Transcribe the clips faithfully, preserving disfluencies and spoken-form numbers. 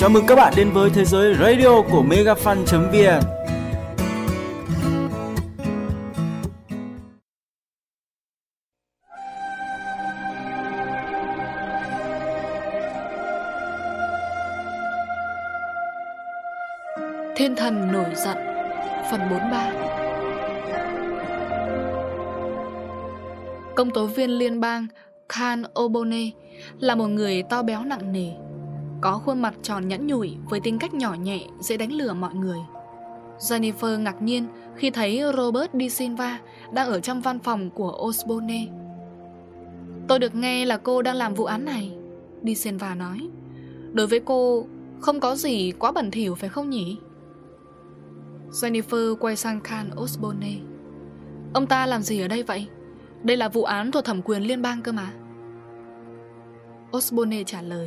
Chào mừng các bạn đến với thế giới radio của megafan chấm vn. Thiên thần nổi giận phần bốn mươi ba. Công tố viên liên bang Khan O'Bonnell là một người to béo nặng nề, có khuôn mặt tròn nhẵn nhụi với tính cách nhỏ nhẹ, dễ đánh lừa mọi người. Jennifer ngạc nhiên khi thấy Robert De Silva đang ở trong văn phòng của Osborne. Tôi được nghe là cô đang làm vụ án này, De Silva nói. Đối với cô, không có gì quá bẩn thỉu phải không nhỉ? Jennifer quay sang Khan Osborne. Ông ta làm gì ở đây vậy? Đây là vụ án thuộc thẩm quyền liên bang cơ mà. Osborne trả lời.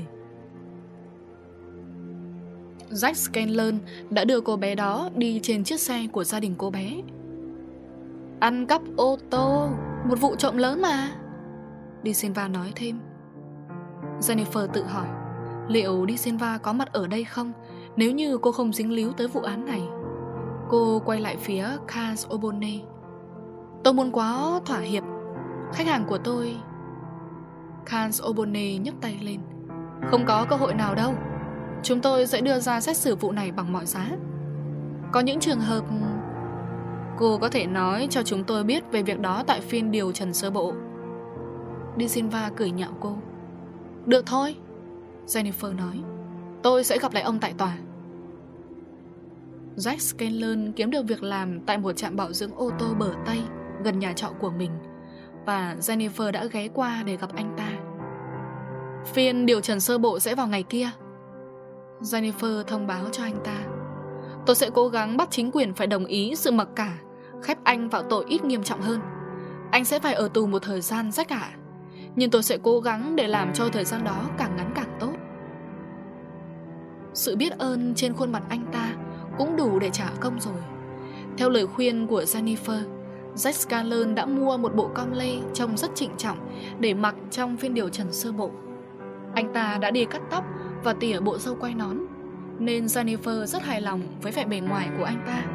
Jack Scanlon đã đưa cô bé đó đi trên chiếc xe của gia đình cô bé. Ăn cắp ô tô, một vụ trộm lớn mà, De Silva nói thêm. Jennifer tự hỏi liệu De Silva có mặt ở đây không nếu như cô không dính líu tới vụ án này. Cô quay lại phía Khan O'Bonnell. Tôi muốn quá thỏa hiệp. Khách hàng của tôi... Khan O'Bonnell nhấc tay lên. Không có cơ hội nào đâu. Chúng tôi sẽ đưa ra xét xử vụ này bằng mọi giá. Có những trường hợp... Cô có thể nói cho chúng tôi biết về việc đó tại phiên điều trần sơ bộ. De Silva cười nhạo cô. Được thôi, Jennifer nói. Tôi sẽ gặp lại ông tại tòa. Jack Scanlon kiếm được việc làm tại một trạm bảo dưỡng ô tô bờ Tây gần nhà trọ của mình, và Jennifer đã ghé qua để gặp anh ta. Phiên điều trần sơ bộ sẽ vào ngày kia, Jennifer thông báo cho anh ta. Tôi sẽ cố gắng bắt chính quyền phải đồng ý sự mặc cả khép anh vào tội ít nghiêm trọng hơn. Anh sẽ phải ở tù một thời gian rách ả, nhưng tôi sẽ cố gắng để làm cho thời gian đó càng ngắn càng tốt. Sự biết ơn trên khuôn mặt anh ta cũng đủ để trả công rồi. Theo lời khuyên của Jennifer, Jack Scanlon đã mua một bộ com lê trông rất trịnh trọng để mặc trong phiên điều trần sơ bộ. Anh ta đã đi cắt tóc và tỉa bộ râu quai nón, nên Jennifer rất hài lòng với vẻ bề ngoài của anh ta.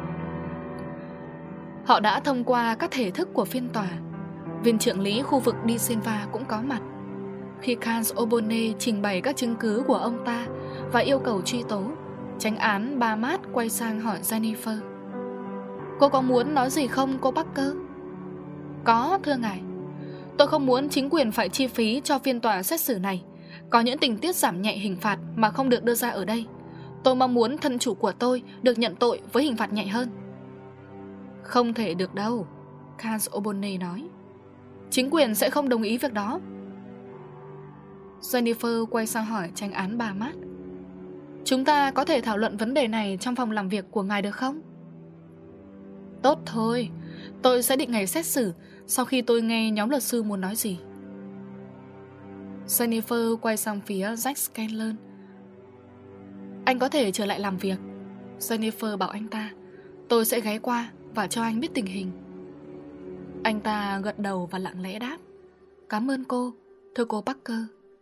Họ đã thông qua các thể thức của phiên tòa. Viên trưởng lý khu vực De Silva cũng có mặt. Khi Khan O'Bonnell trình bày các chứng cứ của ông ta và yêu cầu truy tố, chánh án Barmatt quay sang hỏi Jennifer. Cô có muốn nói gì không, cô Parker? Có, thưa ngài. Tôi không muốn chính quyền phải chi phí cho phiên tòa xét xử này. Có những tình tiết giảm nhẹ hình phạt mà không được đưa ra ở đây. Tôi mong muốn thân chủ của tôi được nhận tội với hình phạt nhẹ hơn. Không thể được đâu, Khan O'Bonnell nói. Chính quyền sẽ không đồng ý việc đó. Jennifer quay sang hỏi chánh án Barmatt. Chúng ta có thể thảo luận vấn đề này trong phòng làm việc của ngài được không? Tốt thôi, tôi sẽ định ngày xét xử sau khi tôi nghe nhóm luật sư muốn nói gì. Jennifer quay sang phía Jack Scanlon. Anh có thể trở lại làm việc, Jennifer bảo anh ta. Tôi sẽ ghé qua và cho anh biết tình hình. Anh ta gật đầu và lặng lẽ đáp. Cảm ơn cô, thưa cô Parker.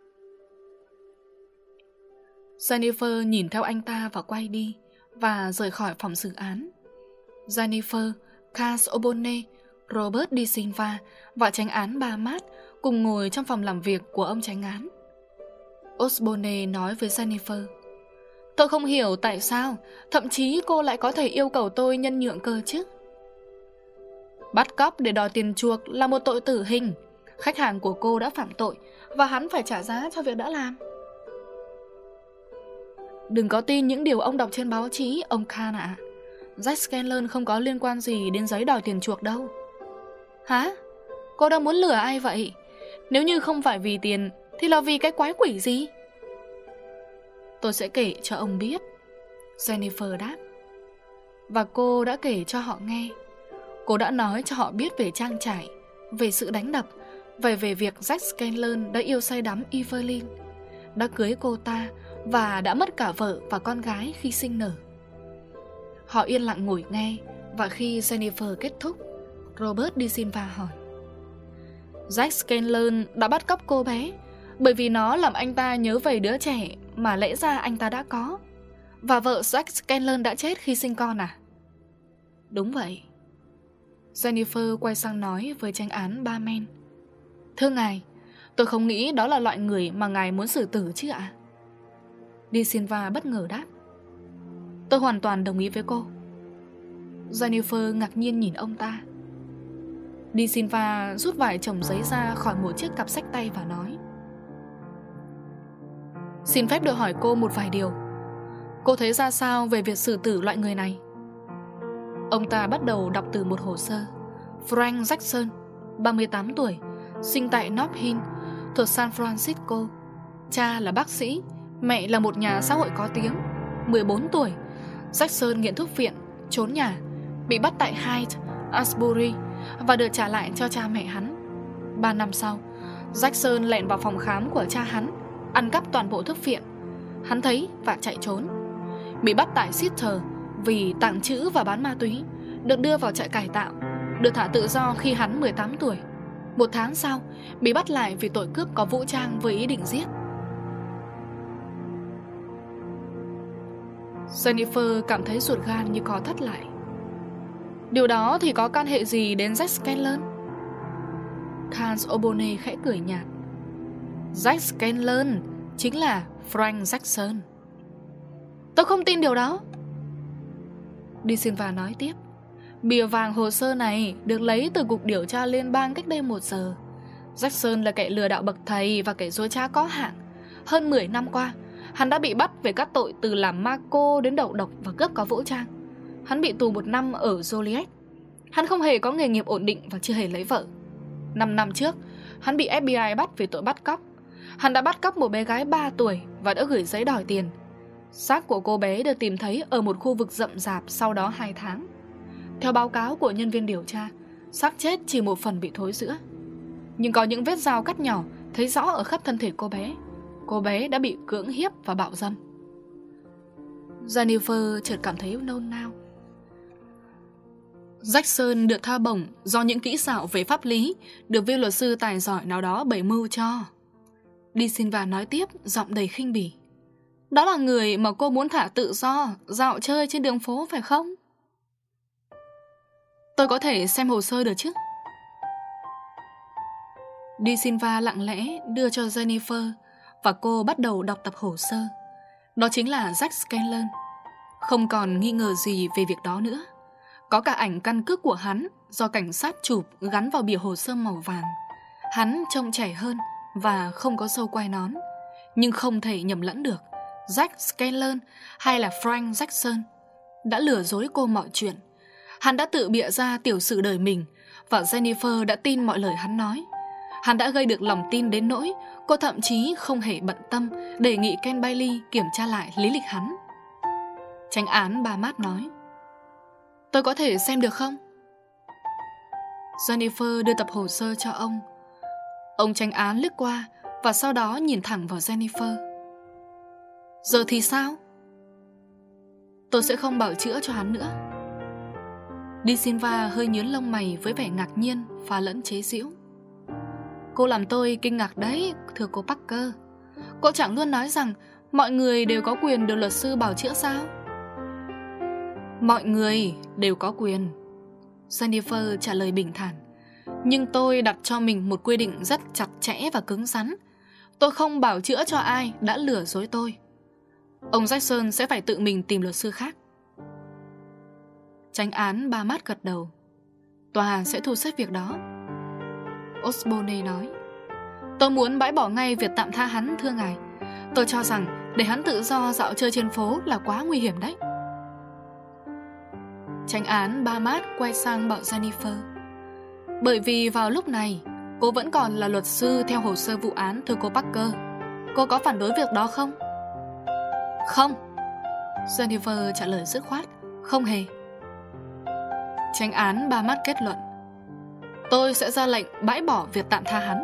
Jennifer nhìn theo anh ta và quay đi và rời khỏi phòng xử án. Jennifer, Khan O'Bonnell, Robert De Silva và chánh án Barmatt cùng ngồi trong phòng làm việc của ông chánh án. Osborne nói với Jennifer. Tôi không hiểu tại sao thậm chí cô lại có thể yêu cầu tôi nhân nhượng cơ chứ. Bắt cóc để đòi tiền chuộc là một tội tử hình. Khách hàng của cô đã phạm tội và hắn phải trả giá cho việc đã làm. Đừng có tin những điều ông đọc trên báo chí, ông Khan ạ. À. Jack Scanlon không có liên quan gì đến giấy đòi tiền chuộc đâu. Hả? Cô đang muốn lừa ai vậy? Nếu như không phải vì tiền thì là vì cái quái quỷ gì? Tôi sẽ kể cho ông biết, Jennifer đáp. Và cô đã kể cho họ nghe. Cô đã nói cho họ biết về trang trại, về sự đánh đập, về về việc Jack Scanlon đã yêu say đắm Evelyn, đã cưới cô ta và đã mất cả vợ và con gái khi sinh nở. Họ yên lặng ngồi nghe, và khi Jennifer kết thúc, Robert De Silva hỏi. Jack Scanlon đã bắt cóc cô bé bởi vì nó làm anh ta nhớ về đứa trẻ mà lẽ ra anh ta đã có. Và vợ Jack Scanlon đã chết khi sinh con à? Đúng vậy. Jennifer quay sang nói với chánh án Barman. Thưa ngài, tôi không nghĩ đó là loại người mà ngài muốn xử tử chứ ạ? Di Silva bất ngờ đáp. Tôi hoàn toàn đồng ý với cô. Jennifer ngạc nhiên nhìn ông ta. Di Silva rút vài chồng giấy ra khỏi một chiếc cặp xách tay và nói. Xin phép được hỏi cô một vài điều. Cô thấy ra sao về việc xử tử loại người này? Ông ta bắt đầu đọc từ một hồ sơ. Frank Jackson, ba mươi tám tuổi, sinh tại North Hill, thuộc San Francisco. Cha là bác sĩ, mẹ là một nhà xã hội có tiếng. mười bốn tuổi, Jackson nghiện thuốc viện, trốn nhà, bị bắt tại Hyde, Asbury và được trả lại cho cha mẹ hắn. Ba năm sau, Jackson lẻn vào phòng khám của cha hắn, ăn cắp toàn bộ thuốc viện. Hắn thấy và chạy trốn. Bị bắt tại Sitter vì tàng trữ và bán ma túy, được đưa vào trại cải tạo, được thả tự do khi hắn mười tám tuổi. Một tháng sau, bị bắt lại vì tội cướp có vũ trang với ý định giết. Jennifer cảm thấy ruột gan như co thắt lại. Điều đó thì có can hệ gì đến Jack Scanlon? Hans O'Bonney khẽ cười nhạt. Jack Scanlon chính là Frank Jackson. Tôi không tin điều đó. Di Silva nói tiếp. Bìa vàng hồ sơ này được lấy từ Cục Điều tra Liên bang cách đây một giờ. Jackson là kẻ lừa đảo bậc thầy và kẻ dối trá có hạng. Hơn mười năm qua, hắn đã bị bắt về các tội từ làm ma cô đến đầu độc và cướp có vũ trang. Hắn bị tù một năm ở Joliet. Hắn không hề có nghề nghiệp ổn định và chưa hề lấy vợ. Năm năm trước, hắn bị ép bê i bắt vì tội bắt cóc. Hắn đã bắt cóc một bé gái ba tuổi và đã gửi giấy đòi tiền. Xác của cô bé được tìm thấy ở một khu vực rậm rạp sau đó hai tháng. Theo báo cáo của nhân viên điều tra, xác chết chỉ một phần bị thối rữa, nhưng có những vết dao cắt nhỏ thấy rõ ở khắp thân thể cô bé. Cô bé đã bị cưỡng hiếp và bạo dâm. Jennifer chợt cảm thấy nôn nao. Jackson được tha bổng do những kỹ xảo về pháp lý được viên luật sư tài giỏi nào đó bày mưu cho. Di Silva nói tiếp, giọng đầy khinh bỉ. Đó là người mà cô muốn thả tự do, dạo chơi trên đường phố phải không? Tôi có thể xem hồ sơ được chứ? Di Silva lặng lẽ đưa cho Jennifer và cô bắt đầu đọc tập hồ sơ. Đó chính là Jack Scanlon. Không còn nghi ngờ gì về việc đó nữa. Có cả ảnh căn cước của hắn do cảnh sát chụp gắn vào bìa hồ sơ màu vàng. Hắn trông trẻ hơn và không có râu quai nón, nhưng không thể nhầm lẫn được. Jack Scanlon hay là Frank Jackson đã lừa dối cô mọi chuyện. Hắn đã tự bịa ra tiểu sử đời mình và Jennifer đã tin mọi lời hắn nói. Hắn đã gây được lòng tin đến nỗi cô thậm chí không hề bận tâm đề nghị Ken Bailey kiểm tra lại lý lịch hắn. Chánh án Barmatt nói. Tôi có thể xem được không? Jennifer đưa tập hồ sơ cho ông. Ông chánh án lướt qua và sau đó nhìn thẳng vào Jennifer. Giờ thì sao? Tôi sẽ không bào chữa cho hắn nữa. Di Silva hơi nhướng lông mày với vẻ ngạc nhiên pha lẫn chế giễu. Cô làm tôi kinh ngạc đấy, thưa cô Parker. Cô chẳng luôn nói rằng mọi người đều có quyền được luật sư bào chữa sao? Mọi người đều có quyền, Jennifer trả lời bình thản. Nhưng tôi đặt cho mình một quy định rất chặt chẽ và cứng rắn. Tôi không bào chữa cho ai đã lừa dối tôi. Ông Jackson sẽ phải tự mình tìm luật sư khác. Chánh án Barmatt gật đầu. Tòa sẽ thu xếp việc đó. O'Bonney nói. Tôi muốn bãi bỏ ngay việc tạm tha hắn, thưa ngài. Tôi cho rằng để hắn tự do dạo chơi trên phố là quá nguy hiểm đấy. Chánh án Barmatt quay sang bảo Jennifer. Bởi vì vào lúc này cô vẫn còn là luật sư theo hồ sơ vụ án, thưa cô Parker. Cô có phản đối việc đó không? Không, Jennifer trả lời dứt khoát. Không hề. Chánh án Barmatt kết luận. Tôi sẽ ra lệnh bãi bỏ việc tạm tha hắn.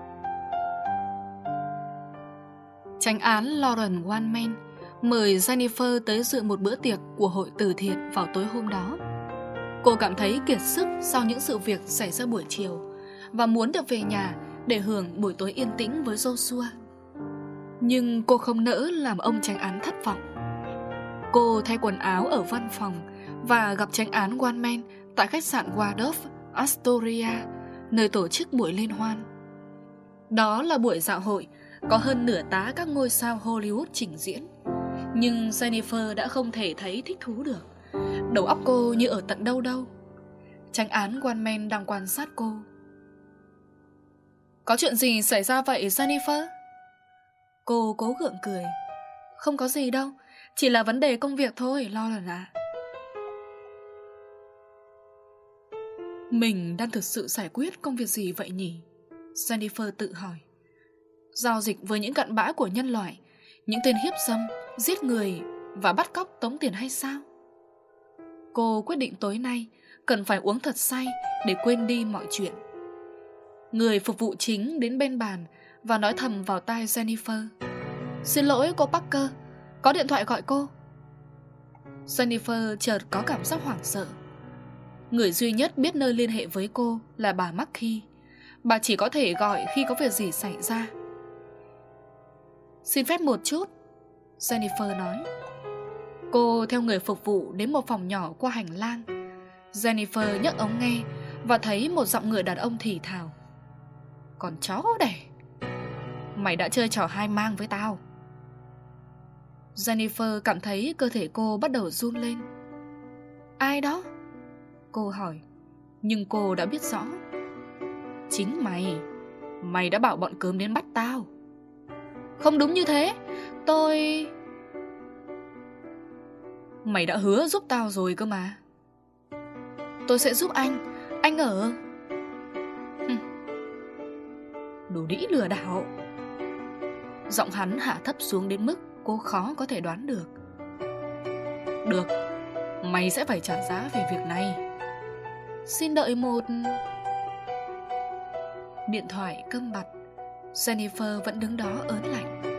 Chánh án Lauren Wanman mời Jennifer tới dự một bữa tiệc của hội từ thiện vào tối hôm đó. Cô cảm thấy kiệt sức sau những sự việc xảy ra buổi chiều và muốn được về nhà để hưởng buổi tối yên tĩnh với Joshua. Nhưng cô không nỡ làm ông chánh án thất vọng. Cô thay quần áo ở văn phòng và gặp chánh án One Man tại khách sạn Waldorf Astoria, nơi tổ chức buổi liên hoan. Đó là buổi dạo hội có hơn nửa tá các ngôi sao Hollywood trình diễn. Nhưng Jennifer đã không thể thấy thích thú được. Đầu óc cô như ở tận đâu đâu. Chánh án One Man đang quan sát cô. Có chuyện gì xảy ra vậy Jennifer? Cô cố gượng cười. Không có gì đâu, chỉ là vấn đề công việc thôi, lo lần à. Mình đang thực sự giải quyết công việc gì vậy nhỉ? Jennifer tự hỏi. Giao dịch với những cặn bã của nhân loại, những tên hiếp dâm, giết người và bắt cóc tống tiền hay sao? Cô quyết định tối nay cần phải uống thật say để quên đi mọi chuyện. Người phục vụ chính đến bên bàn và nói thầm vào tai Jennifer. Xin lỗi cô Parker, có điện thoại gọi cô. Jennifer chợt có cảm giác hoảng sợ. Người duy nhất biết nơi liên hệ với cô là bà Markie. Bà chỉ có thể gọi khi có việc gì xảy ra. Xin phép một chút, Jennifer nói. Cô theo người phục vụ đến một phòng nhỏ qua hành lang. Jennifer nhấc ống nghe và thấy một giọng người đàn ông thì thào. Còn chó đẻ, mày đã chơi trò hai mang với tao. Jennifer cảm thấy cơ thể cô bắt đầu run lên. Ai đó? Cô hỏi. Nhưng cô đã biết rõ. Chính mày. Mày đã bảo bọn cớm đến bắt tao. Không đúng như thế. Tôi... Mày đã hứa giúp tao rồi cơ mà. Tôi sẽ giúp anh. Anh ở... Đồ đĩ lừa đảo. Giọng hắn hạ thấp xuống đến mức cô khó có thể đoán được. Được, mày sẽ phải trả giá về việc này. Xin đợi một... Điện thoại câm bặt. Jennifer vẫn đứng đó ớn lạnh.